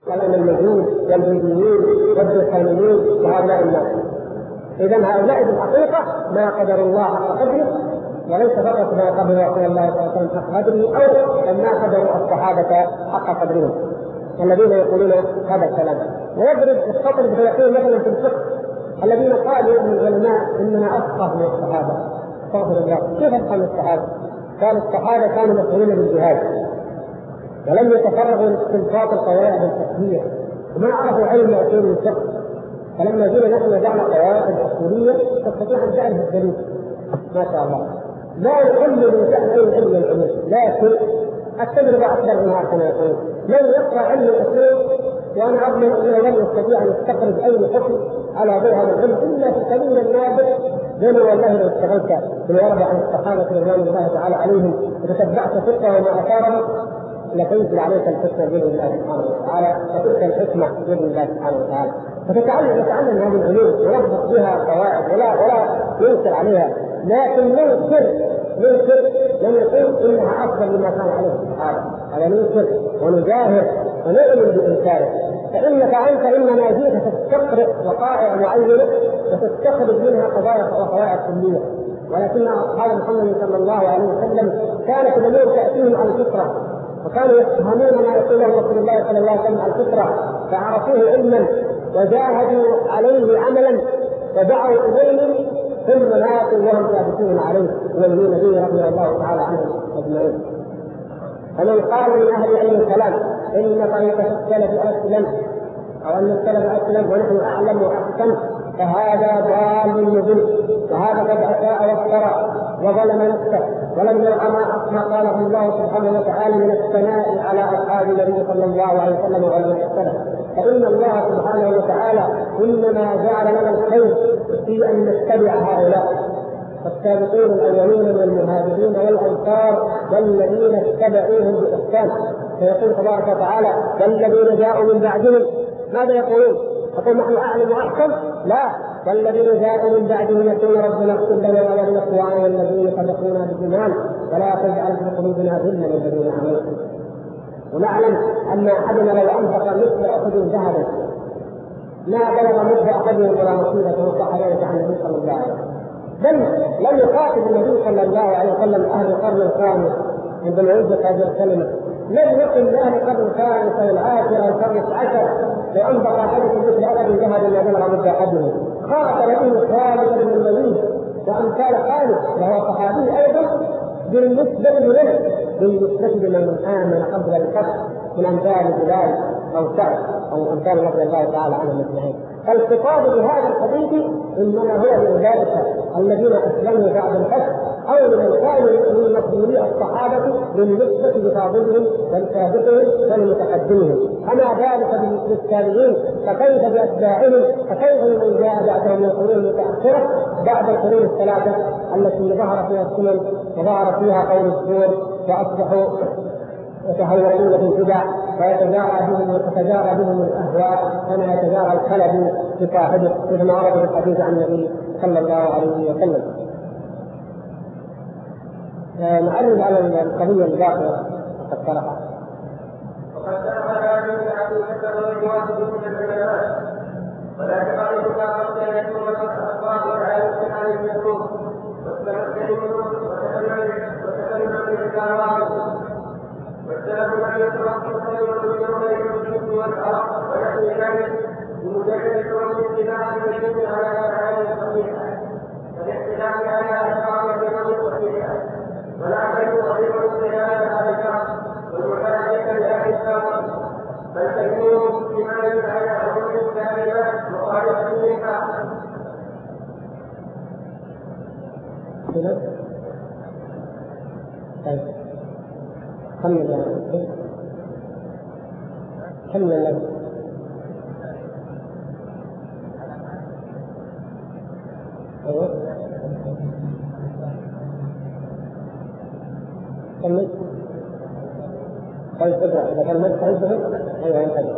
والأمويين والبيبيين والبريطانيين وهؤلاء الناس. إذن هؤلاء بالحقيقة ما قدر الله حق قدره، وليس فقط ما قدر رسول الله صلى الله عليه وسلم حق قدره أو ما قدروا الصحابة حق قدرهم الذين يقولون هذا الكلام. ويضرب السطر بيقول مثلا في الفقه الذين قالوا من العلماء إننا أفقه من الصحابة. استغفر الله، كيف أفقه من الصحابة؟ قال الصحابة كانوا مسؤولين بالجهاد ولم يتفرغوا لاستنباط القواعد الفقهية وما عرفوا علم أصول الفقه، فلما جينا نحن وضعنا قواعد أصولية تستطيع أن تعرف الدليل ما شاء الله. لا يحل من شأن أي علم العلوم، لكن التجربة أكبر منها كما يقول. من يقرأ علم الأصول وأنا أضمن أنه لن يستطيع أن يستخرج أي حكم على ضوء هذا العلم إلا في القليل النادر، بينما والله لو اشتغلت بالورد عن الصحابة رضوان الله تعالى عليهم وتتبعت فقههم وما أثارهم لتنزل عليك الحكمة بإذن الله سبحانه وتعالى، وتلك الحكمة بإذن الله سبحانه وتعالى، فتتعلم هذه العلوم ونضبط بها قواعد ولا ينكر عليها، لكن ننكر لم يقول إنها أفضل مما كان عليه الصحابة، هذا ننكر ونجاهر ونؤمن بإنكاره. فإنك أنت إنما جئت تستقرئ وقائع معينة وتستخرج منها قضايا وقواعد كلية، ولكن أصحاب محمد صلى الله عليه وسلم كانت الأمور تأتيهم على الفطرة، وكانوا يفهمون ما يقوله رسول الله صلى الله عليه وسلم على الفطرة، فعرفوه علما وجاهدوا عليه عملا ودعوا إليه، ثم ماتوا وهم ثابتون عليه ومؤمنين به رضي الله تعالى عنهم أجمعين. فمن قال من أهل علم الكلام إن طريقة السلف أسلم أو أن السلف أسلم ونحن أعلم وأحكم فهذا ضال مضل، وهذا قد أساء وافترى وظلم نفسه ولم يرعى ما قاله الله سبحانه وتعالى من الثناء على أصحاب النبي صلى الله عليه وسلم وعلى السلف. فإن الله سبحانه وتعالى إنما جعل لنا الخير في أن نتبع هؤلاء السابقين الأولين من المهاجرين والأنصار والذين اتبعوهم بإحسان. فيقول تبارك وتعالى والذين جاءوا من بعدهم ماذا يقولون؟ يقول نحن أعلم وأحكم؟ لا، والذين جاءوا من بعدهم يقول ربنا اغفر لنا ولإخواننا الذين سبقونا بالإيمان ولا تجعل في قلوبنا غلا للذين آمنوا. ونعلم أن أحدنا لو أنفق مثل أحد ذهبا ما بلغ مد أحدهم ولا مصيبة صح ذلك عن النبي صلى الله عليه وسلم، بل لم يخاطب النبي صلى الله عليه وسلم أهل القرن الخامس عندما يوجد هذه الكلمة، لم يقل لأهل القرن الخامس أو العاشر أو الخامس عشر لو أنفق أحدكم مثل أحد ذهبا ما بلغ مد أحدهم. خاطب به خالد بن الوليد وأمثال خالد وهو صحابي أيضا بالنسبة لمن آمن قبل الفتح من أمثال بلال أو سعد أو أمثال رضي الله تعالى عنهم أجمعين. فالخطاب بهذا الحديث إنما هو لأولئك الذين أسلموا بعد الفتح أو لمن كانوا من مسؤولي الصحابة بالنسبة لفاضلهم والسابقين والمتقدمين، أما ذلك بالتابعين فكيف بأتباعهم، فكيف من جاء بعدهم من القرون المتأخرة بعد القرون الثلاثة التي ظهر فيها السنن وظهر فيها قول الزور وأصبحوا يتهورون في البدع وتتجارى بهم الأهواء كما يتجارى الكلب بصاحبه مثل ما ورد في الحديث عن النبي صلى الله عليه وسلم. نعرض على القضية الباقية قد طرحها. وقد دخل هذه الحديثة والواجب من العلماء ولكن بعض الفقهاء كان يكون الأخبار على الاستحالة المذكور والتمكن وتكلم بالكلام والسلف لا يتوقف كلمة بين الجنس والعرب ونحو ذلك بمجرد كون اتباع الدليل على أفعال الصحيحة فالاختلاف على أفعال الرجل الصحيحة ولا تجوز الاجتهاد على الشرع والمحاجة لأهل بل تكون اجتماعا على حكم الكلمات مخالفة للحق. كمل الله. كمل. طيب اقرأ إذا كان ما تعرفه أيوة انتبه.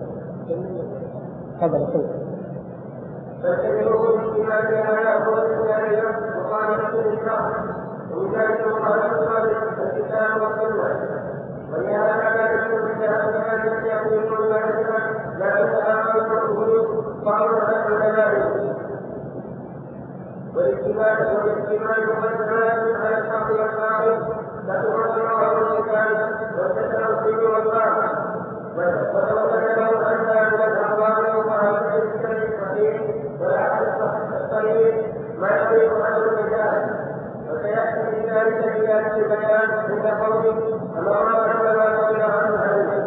تفضل كمل. فالتجربة الاجتماعية على حكم الكلمات مخالفة للحق وذلك مخالفة الكتاب والسنة ولهذا لا يجوز لأهل يكون ذلك وقالوا نحن كذلك. والاجتماع والجماعة على الحق والباطل لا تقدم على الكتاب والتسلسل والباطل وتوكلوا أنها من الأقوال وعلى الكتاب الصحيح والعقل الصحيح ما يريد عن الرجال وسيأتي في ذلك زيادة البيان عند قوله أمرنا كما قال عنه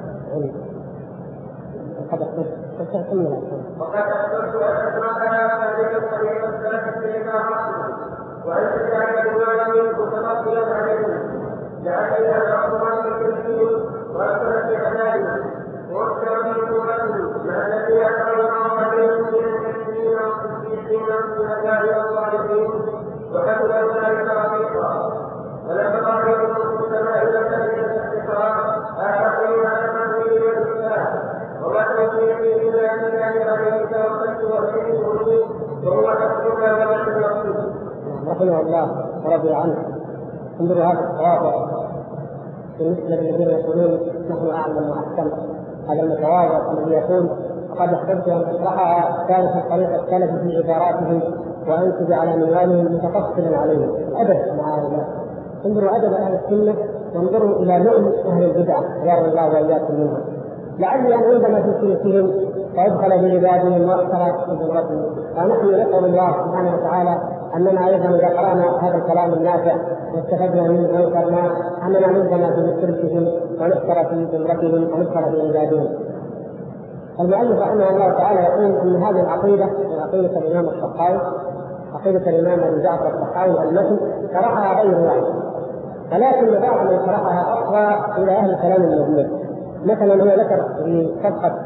وقد أخبرت أن أسمعها هذه الطريقة الثلاثة إلى عقله وأن تجعل الإمام متفقيا عليهم لعليها أعظم بالتنفيذ وأكثر في عذابه وأكثر من قوته مع الذي يحصل عليهم من المسلمين والصديقين والشهداء والصالحين وكتب ذلك رقيقا ولما قالوا من السماء إلى الذين الاستقرار آخرين على ما فيه الإسلام وما توفيقي إلا أن الله عليه توكلت وإليه أنيب وهو حسبك ونعم الوكيل. رحمه الله ورضي عنه. انظروا هذا التواضع بالنسبه للذين يقولون نحن اعلم واحكم. هذا المتواضع الذي يقول وقد احببت ان اشرحها كانت في طريقه السلف في عباراتهم وانتج على منوالهم متفصلا عليهم. الادب مع هؤلاء. انظروا ادب اهل السنه وانظروا الى لؤم اهل البدعه يرضى الله واياكم منهم. لعلي ان عندما في سلوكهم ويدخل بعبادهم واختلط بذرتهم فنحن نسال الله سبحانه وتعالى اننا ايضا اذا قرانا هذا الكلام النافع واستفدنا منه وذكرناه اننا نلزم في سلوكهم ونذكر في ذرتهم ونذكر في عبادهم. المؤلف رحمه الله تعالى يقول ان هذه العقيده عقيده الامام الطحاوي عقيده الامام ابي جعفر الطحاوي المتن شرحها غير واحد ولكن بعض من شرحها اقوى الى اهل الكلام المبني. مثلا هو ذكر في صفحه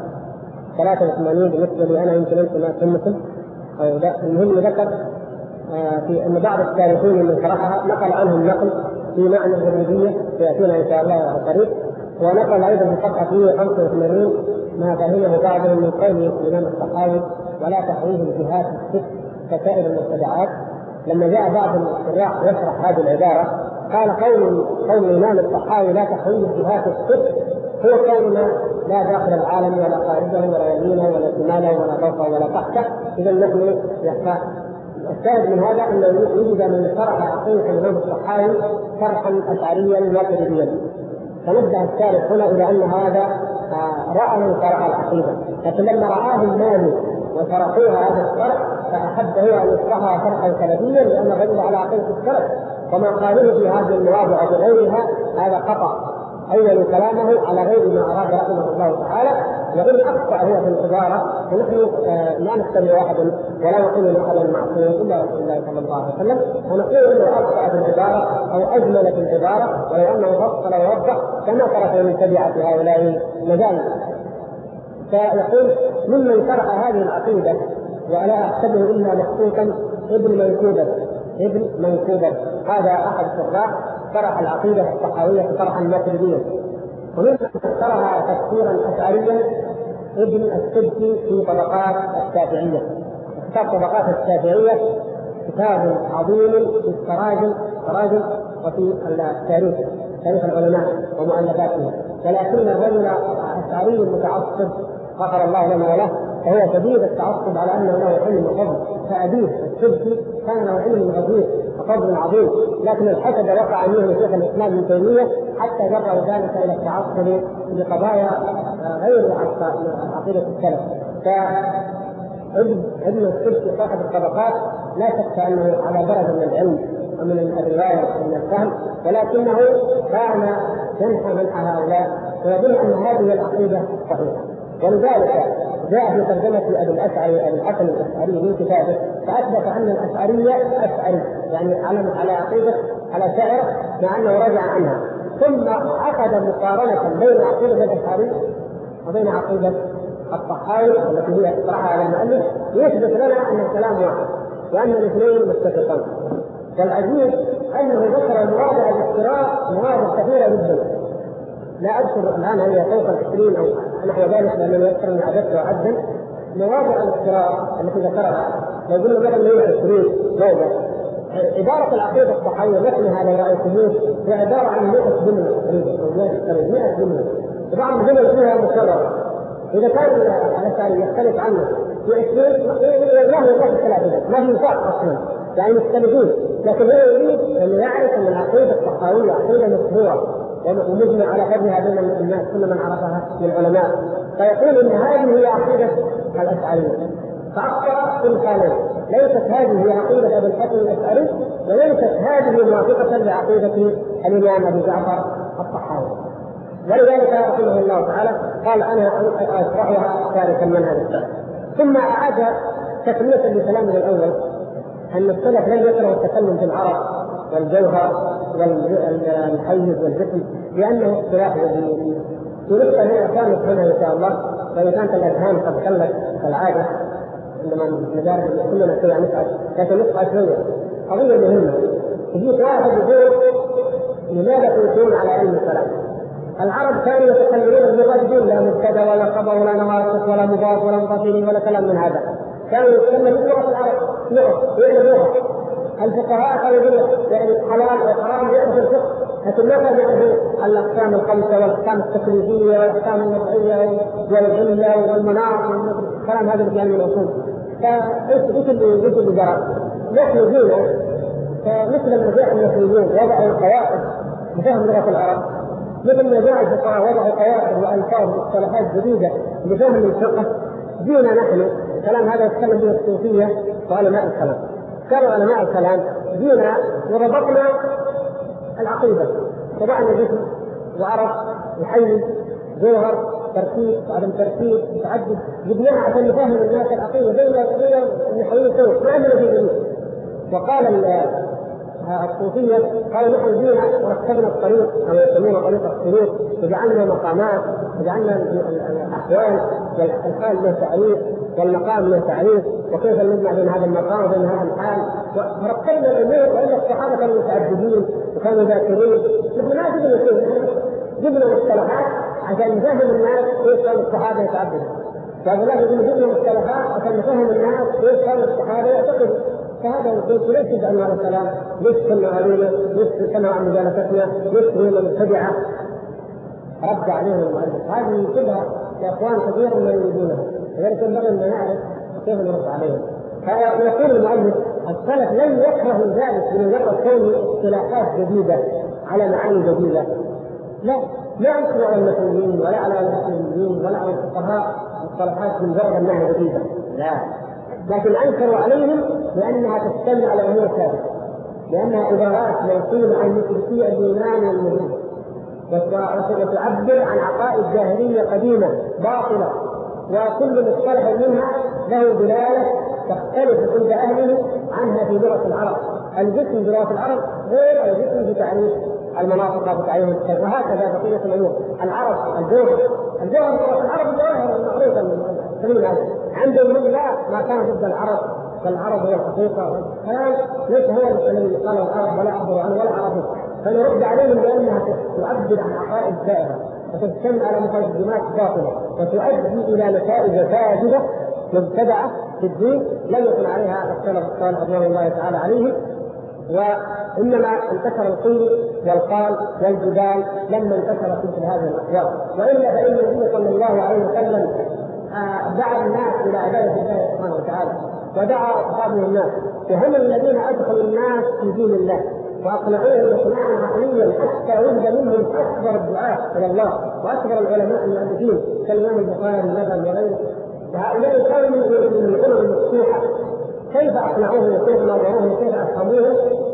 83 بالنسبه لي انا يمكن انتم ما سمعتم او لا المهم ذكر في ان بعض التاريخيين من شرحها نقل عنهم نقل في معنى الربوبيه سياتينا ان شاء الله على الطريق ونقل ايضا في صفحه 185 ما فهمه بعضهم من قول الامام الطحاوي ولا تحويه الجهات الست كسائر المبتدعات. لما جاء بعض الشراح يشرح هذه العباره قال قول الامام الطحاوي لا تحويه الجهات الست هو كوننا لا داخل العالم ولا خارجه ولا يمينه ولا شماله ولا فوقه ولا تحته. اذا نحن يخفى. الشاهد من هذا انه يوجد من شرح عقيده الامام الطحاوي شرحا اشعريا ماتريديا. فنبدا الشارح هنا الى ان هذا راى من شرح العقيده لكن لما رآه المالك وشرحوها هذا الشرح فاحب هو ان يشرحها شرحا سلفيا لان الرجل على عقيده السلف وما قاله في هذه المواضع وغيرها هذا خطا. أول كلامه على غير ما أراد رحمه الله تعالى وإن أخطأ هو في العبارة فنحن لا نستمع واحدا ولا نقول لأحد معصوم إلا رسول الله صلى الله عليه وسلم ونقول إنه أخطأ في العبارة أو أجمل في العبارة ولو أنه فصل ووضح كما ترك من تبعة هؤلاء مجال. فيقول ممن شرح هذه العقيدة ولا أحسبه إلا مخطوطا ابن منكوبة هذا أحد الشراح شرح العقيدة الطحاوية شرحا ماتريديا. وممن شرح تفسيرا أشعريا ابن السبكي في طبقات الشافعية. كتاب طبقات الشافعية كتاب عظيم في التراجم وفي تاريخ العلماء ومؤلفاتهم. ولكن الرجل أشعري متعصب غفر الله لنا وله فهو شديد التعصب على انه له علم وفضل. فابيه السبكي كان له علم غزير وفضل عظيم لكن الحسد وقع منه شيخ الاسلام ابن تيميه حتى جرى ذلك الى التعصب بقضايا غير عقيده السلف. فابن السبكي صاحب الطبقات لا شك انه على درجه من العلم ومن الروايه ومن الفهم ولكنه كان ينحى هؤلاء ويظن ان هذه العقيده صحيحه. ولذلك جاء في ترجمة أبي الحسن الأشعري من كتابه فأثبت أن الأشعرية أشعري يعني على عقيدة على شعر مع أنه رجع عنها ثم أخذ مقارنة بين عقيدة الأشعري وبين عقيدة الطحاوي التي هي اقترحها على المؤلف يثبت لنا أن الكلام واحد وأن الاثنين متفقان. والعجيب أنه ذكر مواضع الافتراء مواضع كثيرة جدا لا أذكر الآن هي فوق 20 أو نحو ذلك لأنه يذكر أن عددته عدا. مواضع الافتراء التي ذكرها لو قلنا مثلا 120 موضع. عبارة العقيدة الصحيحة مثلها لو رأيتموه هي عبارة عن 100 جملة تقريبا أو 100 جملة. طبعا الجمل فيها مكررة اذا كان الاشعري يختلف عنه في 20 ما هو يصح الثلاثه، ما في نفاق اصلا، يعني مختلفين، لكن هو يريد ان يعرف ان العقيده الطحاويه عقيده مشهوره ومجمع على فهمها بين الناس كل من عرفها من العلماء، فيقول ان هذه هي عقيده الاشعريه، فاخطا في الحالين. ليست هذه هي عقيده ابي الحسن الاشعري، وليست هذه موافقه لعقيده الامام ابي جعفر الطحاوي. ولذلك رحمه الله تعالى قال انا اشرحها تاركا منهج السلف. ثم اعاد تكمله لكلامه الاول ان السلف لم يكرهوا التكلم في العرب والجوهر والحيز والجسم لانه اصطلاح جديد. ونقطه هنا كانت هنا ان شاء الله، وان كانت الاذهان قد قلت كالعاده عندما ندرس كلنا كذا نسال، لكن نسال شويه قضيه مهمه. يجيك واحد يقول لماذا تنكرون على علم الكلام؟ العرب كانوا يتكلمون بالرجل، لا مبتدا ولا خبر ولا نواقص ولا مضاف ولا مضاف اليه ولا كلام من هذا، كانوا يتكلمون بلغه العرب يعرفوها. الفقهاء كانوا يقولوا يعني حلال وحرام يعرفوا الفقه، لكن ما كانوا يعرفوا الاقسام الخمسه والاحكام التكليفيه والاحكام الوضعيه والعله والمناط والكلام هذا في علم الاصول. فايش اللي جرى؟ نحن جينا مثل ما جاء المسلمين وضعوا قواعد بفهم لغه العرب، مثل ما جاء الفقهاء وضعوا قواعد والفاظ واصطلاحات جديده بفهم الفقه، جينا نحن الكلام هذا يتكلم به الصوفيه وعلماء الكلام. كانوا علماء الكلام جينا وربطنا العقيده، وضعنا جسم وعرف وحيز جوهر تركيب وعدم تركيب متعدد، جبناها عشان نفهم الناس العقيده زي النحويين سووا ما عندنا في جديد. وقال الصوفيه قالوا نحن جينا وركبنا الطريق او يسمونه طريق السلوك، وجعلنا مقامات وجعلنا الاحوال والحال له تعريف والمقام له تعريف، وكيف نجمع بين هذا المقام وبين هذا الحال، وركبنا الامور. وان الصحابه كانوا متعددين وكانوا ذاكرين، نحن ما جبنا شيء، جبنا مصطلحات عشان نفهم الناس كيف كانوا الصحابه يتعددوا. فهؤلاء يقولوا جبنا مصطلحات عشان نفهم الناس كيف كانوا الصحابه يعتقدوا. فهذا يقول ليش تجعلوا هذا الكلام؟ ليش كنا علينا؟ ليش كنا عن مجالستنا؟ ليش هنا مبتدعه؟ رد عليهم المؤلف هذه شبهه يا اخوان كثير من يريدونها، لذلك ينبغي ان نعرف كيف نرد عليهم. فيقول المؤلف السلف لم يكرهوا ذلك من مجرد كون اصطلاحات جديده على معاني جديده، لا انكروا على المسلمين ولا على المسلمين ولا على الفقهاء مصطلحات من مجرد انها جديده، لا، لكن انكروا عليهم لانها تشتمل على امور ثابته، لانها عبارات موصوله عن مشركي الايمان والمدين، وتعبر عن عقائد جاهليه قديمه باطله، وكل مصطلح منها له دلاله تختلف عند اهله عنها في لغه العرب. الجسم بلغه العرب غير الجسم في تعريف المناطق وفي تعريف الكلام، وهكذا بقيه الامور. العرب الجوهر بلغه العرب الجوهر المعروفه عندهم لا ما كان ضد العرب، فالعرب هي الحقيقه، والكلام ليس هو الذي قال العرب ولا اخبروا عنه ولا عرفوا. فنرد عليهم بانها تعبر عن عقائد دائره وتشتمل على مقدمات باطله وتؤدي الى نتائج فاسده مبتدعه في الدين لم يكن عليها السلف الصالح رضوان الله تعالى عليه. وانما انتشر القيل والقال والجدال لما انتشرت مثل هذه الاحوال، والا فان النبي صلى الله عليه وسلم دعا الناس الى عباده الله سبحانه وتعالى، ودعا اصحابه الناس، وهم الذين ادخلوا الناس في دين الله واقنعوهم اقناعا عقليا حتى وجد منهم اكبر الدعاة الى الله واكبر العلماء المؤلفين كالامام البخاري مثلا وغيره. وهؤلاء كانوا من الامم المفتوحه، كيف اقنعوهم وكيف نظروهم وكيف افهموهم؟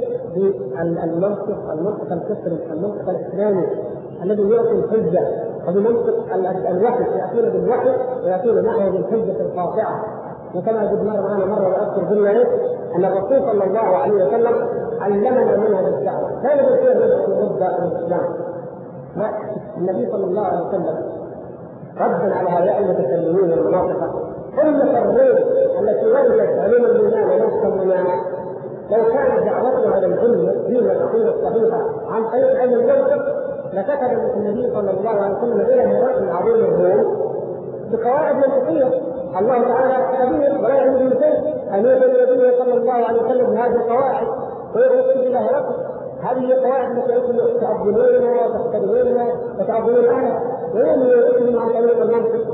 بالمنطق الفطري، المنطق الاسلامي الذي يعطي الحجه، وبمنطق الوحي، ياتون بالوحي وياتون معه بالحجه القاطعه. وكما قد مر معنا مره واذكر قلنا ان الرسول صلى الله عليه وسلم علمنا منها الدعوه، كان يصير ضد الاسلام. النبي صلى الله عليه وسلم ردا على هؤلاء المتكلمين والمناطقه، كل الريب التي وردت علوم الايمان ونفس الايمان لو كانت دعوتنا على العلم دين العقيده الصحيحه عن طريق علم المنطق لكتب النبي صلى الله عليه وسلم الى هرقل عظيم الروم بقواعد منطقيه. الله تعالى كبير ولا يعلم به شيء، امير النبي صلى الله عليه وسلم بهذه القواعد ويرسل الى هرقل. هذه القواعد التي انتم تعبدونها وتحترمونها وتعبدون عنها، وين يؤمن عن طريق المنطق؟ يجعل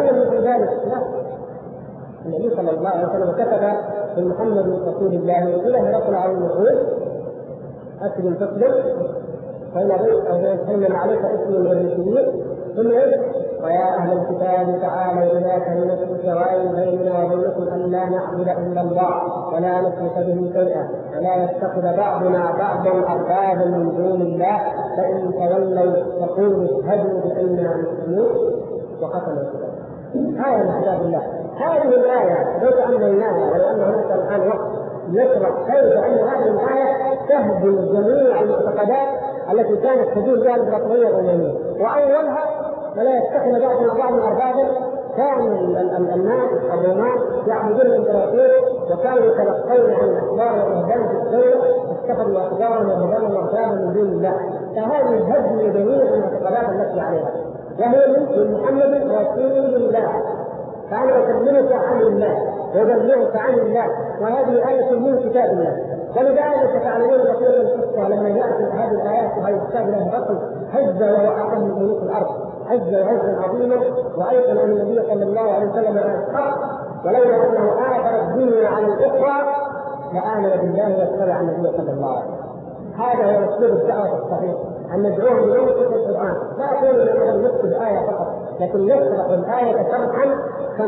لم يكن ذلك لا، النبي صلى الله عليه وسلم كتب من محمد رسول الله إلى هرقل على النبوة: أسلم تسلم فإن أبيت أو يتحمل عليك اسم الرسولين ثم ويا أهل الكتاب تعالوا إلى كلمة سواء بيننا وبينكم ألا نعبد إلا الله ولا نشرك به شيئا ولا يتخذ بعضنا بعضا أربابا من دون الله فإن تولوا فقولوا اشهدوا بأننا مسلمون وختم الكتاب. آية من كتاب الله. هذه الآية لو تأملناها ولو أن هناك الآن وقت نشرح كيف أن هذه الآية تهدم جميع المعتقدات التي كانت تدور بها الإمبراطورية الرومانية، وأولها ولا يتخذ بعضنا بعضا أربابا. كان الناس الرومان يعبدون الإمبراطور وكانوا يتلقون عن أخبار الرهبان في الدولة، اتخذوا أخبارهم ورهبانهم وأربابا من دون الله. فهذه هدم جميع المعتقدات التي عليها، وهي من محمد رسول الله. فأنا أكلمك عن الله وأبلغك عن الله، وهذه آية من كتاب الله. ولذلك تعلمون بقية القصة لما جاءت هذه الآيات وهي كتاب الله بطل هز وهو أعظم من ملوك الأرض، هز وهزا عظيما، وأيقن أن النبي صلى الله عليه وسلم الحق، ولولا أنه آثر الدنيا على الأخرى لآمن بالله واتبع النبي صلى الله عليه وسلم. هذا هو أسلوب الدعوة الصحيح، أن ندعوهم بنص القرآن، لا أقول أنه نص الآية فقط، لكن نشرح الآية شرحا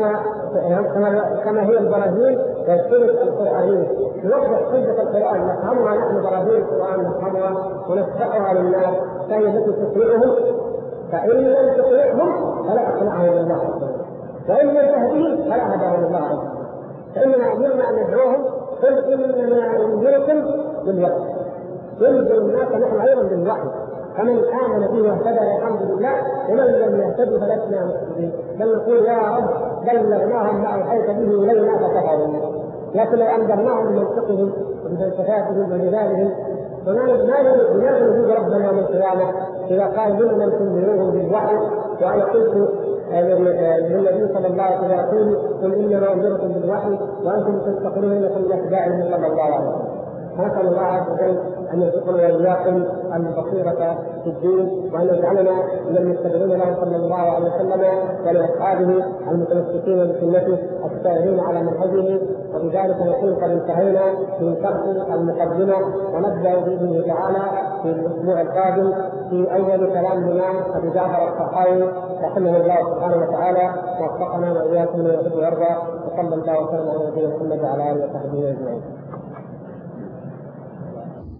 كما هي البراهين والسنة القرآنية، نوضح حجة القرآن نفهمها نحن براهين القرآن نفهمها ونشرحها للناس فهي التي تقنعهم. فإن لم تقنعهم فلا أقنعهم الله، وإن لم تهديهم فلا هداهم الله عز وجل. فإننا أمرنا أن ندعوهم قل إنما أنذركم بالوحي، ينذر الناس نحن أيضا بالوحي، فمن آمن به واهتدى الحمد لله، ومن لم يهتدي فلسنا مسلمين، بل نقول يا رب بلغناهم ما أوحيت به إلينا فكفروا. لكن لو أنذرناهم بمنطقهم وبفلسفاتهم وجدالهم فما نريد ربنا يوم القيامة إذا قال ممن تنذرون بالوحي. وأنا قلت للنبي صلى الله عليه وسلم يقول قل إنما أنذركم بالوحي وأنتم تستقرون إنكم لأتباعه صلى الله عليه وسلم. نسأل الله عز وجل أن يرزقنا وإياكم البصيرة في الدين، وأن يجعلنا من المتبعين له صلى الله عليه وسلم ولأصحابه المتمسكين بسنته السائرين على منهجه. وبذلك نكون قد انتهينا من شرح المقدمة، ونبدأ بإذنه تعالى في الأسبوع القادم في أول كلام الإمام أبي جعفر الطحاوي رحمه الله سبحانه وتعالى، ووفقنا وإياكم لما يحب ويرضى، وصلى الله وسلم على نبينا محمد وعلى آله وصحبه أجمعين.